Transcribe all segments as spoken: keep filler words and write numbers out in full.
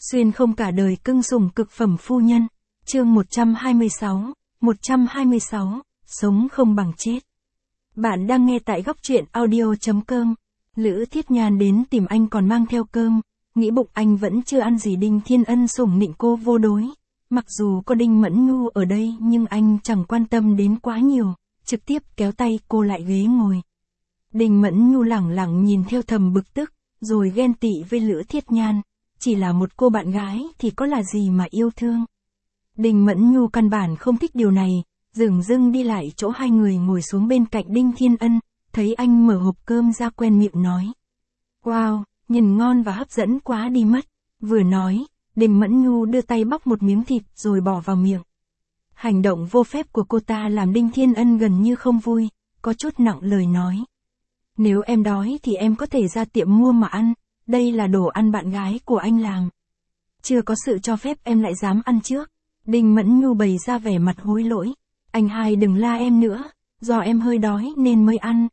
Xuyên không cả đời cưng sủng cực phẩm phu nhân. Chương một trăm hai mươi sáu, một trăm hai mươi sáu, sống không bằng chết. Bạn đang nghe tại góc truyện audio.com. Lữ Thiết Nhan đến tìm anh còn mang theo cơm, nghĩ bụng anh vẫn chưa ăn gì. Đinh Thiên Ân sủng nịnh cô vô đối. Mặc dù có Đinh Mẫn Nhu ở đây nhưng anh chẳng quan tâm đến quá nhiều, trực tiếp kéo tay cô lại ghế ngồi. Đinh Mẫn Nhu lẳng lặng nhìn theo thầm bực tức, rồi ghen tị với Lữ Thiết Nhan. Chỉ là một cô bạn gái thì có là gì mà yêu thương. Đinh Mẫn Nhu căn bản không thích điều này, dửng dưng đi lại chỗ hai người ngồi xuống bên cạnh Đinh Thiên Ân, thấy anh mở hộp cơm ra quen miệng nói. Wow, nhìn ngon và hấp dẫn quá đi mất. Vừa nói, Đinh Mẫn Nhu đưa tay bóc một miếng thịt rồi bỏ vào miệng. Hành động vô phép của cô ta làm Đinh Thiên Ân gần như không vui, có chút nặng lời nói. Nếu em đói thì em có thể ra tiệm mua mà ăn, đây là đồ ăn bạn gái của anh làm. Chưa có sự cho phép em lại dám ăn trước. Đinh Mẫn Nhu bày ra vẻ mặt hối lỗi. Anh hai đừng la em nữa, do em hơi đói nên mới ăn.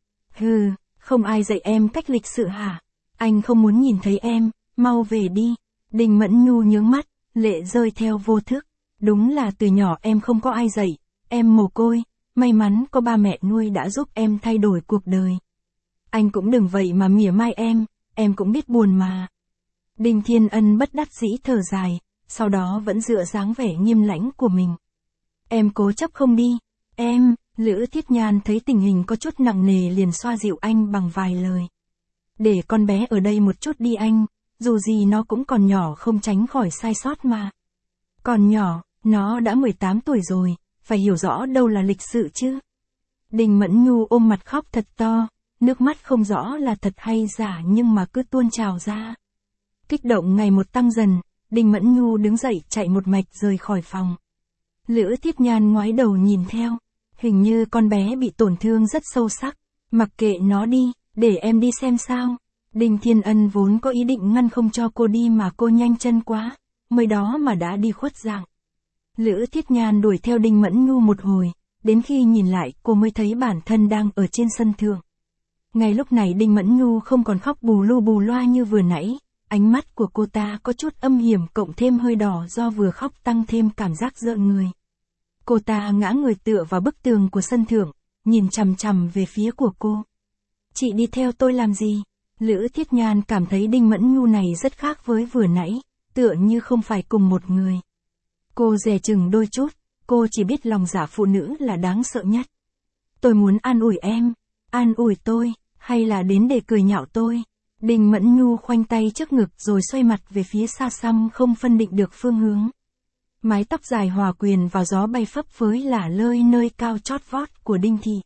Hừ, không ai dạy em cách lịch sự hả? Anh không muốn nhìn thấy em, mau về đi. Đinh Mẫn Nhu nhướng mắt, lệ rơi theo vô thức. Đúng là từ nhỏ em không có ai dạy, em mồ côi, may mắn có ba mẹ nuôi đã giúp em thay đổi cuộc đời. Anh cũng đừng vậy mà mỉa mai em, em cũng biết buồn mà. Đinh Thiên Ân bất đắc dĩ thở dài, sau đó vẫn dựa dáng vẻ nghiêm lãnh của mình. Em cố chấp không đi, em, Lữ Thiết Nhan thấy tình hình có chút nặng nề liền xoa dịu anh bằng vài lời. Để con bé ở đây một chút đi anh, dù gì nó cũng còn nhỏ không tránh khỏi sai sót mà. Còn nhỏ, nó đã mười tám tuổi rồi, phải hiểu rõ đâu là lịch sự chứ. Đinh Mẫn Nhu ôm mặt khóc thật to, nước mắt không rõ là thật hay giả nhưng mà cứ tuôn trào ra. Kích động ngày một tăng dần, Đinh Mẫn Nhu đứng dậy chạy một mạch rời khỏi phòng. Lữ Thiết Nhan ngoái đầu nhìn theo, hình như con bé bị tổn thương rất sâu sắc, mặc kệ nó đi, để em đi xem sao. Đinh Thiên Ân vốn có ý định ngăn không cho cô đi mà cô nhanh chân quá, mới đó mà đã đi khuất dạng. Lữ Thiết Nhan đuổi theo Đinh Mẫn Nhu một hồi, đến khi nhìn lại cô mới thấy bản thân đang ở trên sân thượng. Ngay lúc này Đinh Mẫn Nhu không còn khóc bù lu bù loa như vừa nãy, ánh mắt của cô ta có chút âm hiểm cộng thêm hơi đỏ do vừa khóc tăng thêm cảm giác rợn người. Cô ta ngã người tựa vào bức tường của sân thượng, nhìn chằm chằm về phía của cô. Chị đi theo tôi làm gì? Lữ Thiết Nhan cảm thấy Đinh Mẫn Nhu này rất khác với vừa nãy, tựa như không phải cùng một người. Cô dè chừng đôi chút, cô chỉ biết lòng dạ phụ nữ là đáng sợ nhất. Tôi muốn an ủi em, an ủi tôi, hay là đến để cười nhạo tôi? Đinh Mẫn Nhu khoanh tay trước ngực rồi xoay mặt về phía xa xăm không phân định được phương hướng. Mái tóc dài hòa quyền vào gió bay phấp phới lả lơi nơi cao chót vót của Đinh thị.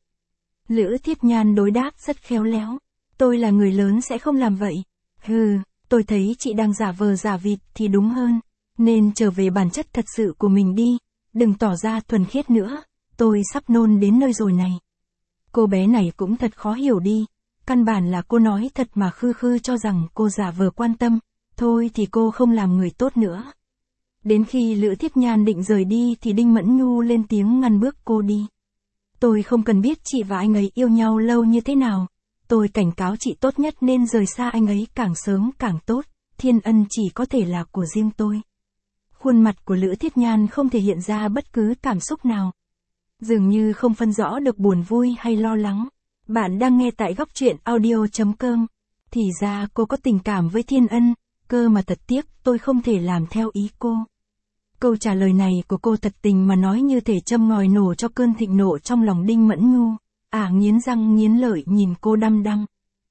Lữ Thiết Nhan đối đáp rất khéo léo. Tôi là người lớn sẽ không làm vậy. Hừ, tôi thấy chị đang giả vờ giả vịt thì đúng hơn. Nên trở về bản chất thật sự của mình đi. Đừng tỏ ra thuần khiết nữa. Tôi sắp nôn đến nơi rồi này. Cô bé này cũng thật khó hiểu đi. Căn bản là cô nói thật mà khư khư cho rằng cô giả vờ quan tâm. Thôi thì cô không làm người tốt nữa. Đến khi Lữ Thiết Nhan định rời đi thì Đinh Mẫn Nhu lên tiếng ngăn bước cô đi. Tôi không cần biết chị và anh ấy yêu nhau lâu như thế nào. Tôi cảnh cáo chị tốt nhất nên rời xa anh ấy càng sớm càng tốt. Thiên Ân chỉ có thể là của riêng tôi. Khuôn mặt của Lữ Thiết Nhan không thể hiện ra bất cứ cảm xúc nào. Dường như không phân rõ được buồn vui hay lo lắng. Bạn đang nghe tại góc truyện audio.com. Thì ra cô có tình cảm với Thiên Ân, cơ mà thật tiếc tôi không thể làm theo ý cô. Câu trả lời này của cô thật tình mà nói như thể châm ngòi nổ cho cơn thịnh nộ trong lòng Đinh Mẫn Nhu. Ả à, nghiến răng nghiến lợi nhìn cô đăm đăm.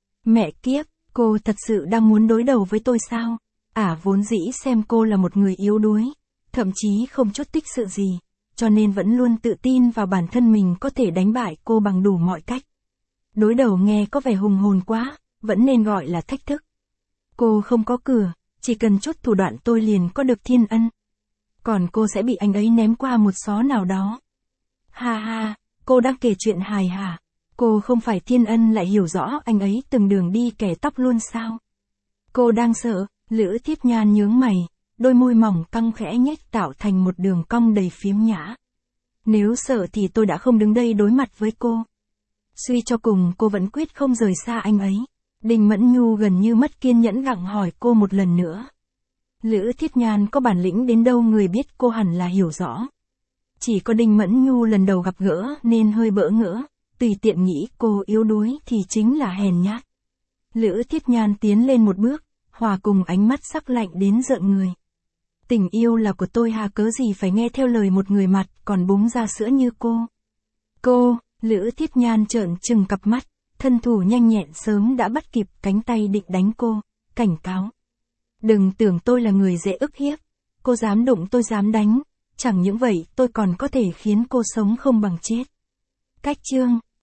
Mẹ kiếp, cô thật sự đang muốn đối đầu với tôi sao? Ả à, vốn dĩ xem cô là một người yếu đuối, thậm chí không chút tích sự gì, cho nên vẫn luôn tự tin vào bản thân mình có thể đánh bại cô bằng đủ mọi cách. Đối đầu nghe có vẻ hùng hồn quá, vẫn nên gọi là thách thức. Cô không có cửa, chỉ cần chút thủ đoạn tôi liền có được Thiên Ân. Còn cô sẽ bị anh ấy ném qua một xó nào đó. Ha ha, cô đang kể chuyện hài hả? Cô không phải Thiên Ân lại hiểu rõ anh ấy từng đường đi kẻ tóc luôn sao? Cô đang sợ? Lữ Thiết Nhan nhướng mày, đôi môi mỏng căng khẽ nhếch tạo thành một đường cong đầy phiếm nhã. Nếu sợ thì tôi đã không đứng đây đối mặt với cô. Suy cho cùng cô vẫn quyết không rời xa anh ấy. Đinh Mẫn Nhu gần như mất kiên nhẫn gặng hỏi cô một lần nữa. Lữ Thiết Nhan có bản lĩnh đến đâu người biết cô hẳn là hiểu rõ. Chỉ có Đinh Mẫn Nhu lần đầu gặp gỡ nên hơi bỡ ngỡ, tùy tiện nghĩ cô yếu đuối thì chính là hèn nhát. Lữ Thiết Nhan tiến lên một bước, hòa cùng ánh mắt sắc lạnh đến rợn người. Tình yêu là của tôi hà cớ gì phải nghe theo lời một người mặt còn búng ra sữa như cô. Cô, Lữ Thiết Nhan trợn trừng cặp mắt, thân thủ nhanh nhẹn sớm đã bắt kịp cánh tay định đánh cô, cảnh cáo. Đừng tưởng tôi là người dễ ức hiếp, cô dám đụng tôi dám đánh, chẳng những vậy tôi còn có thể khiến cô sống không bằng chết. Cách chương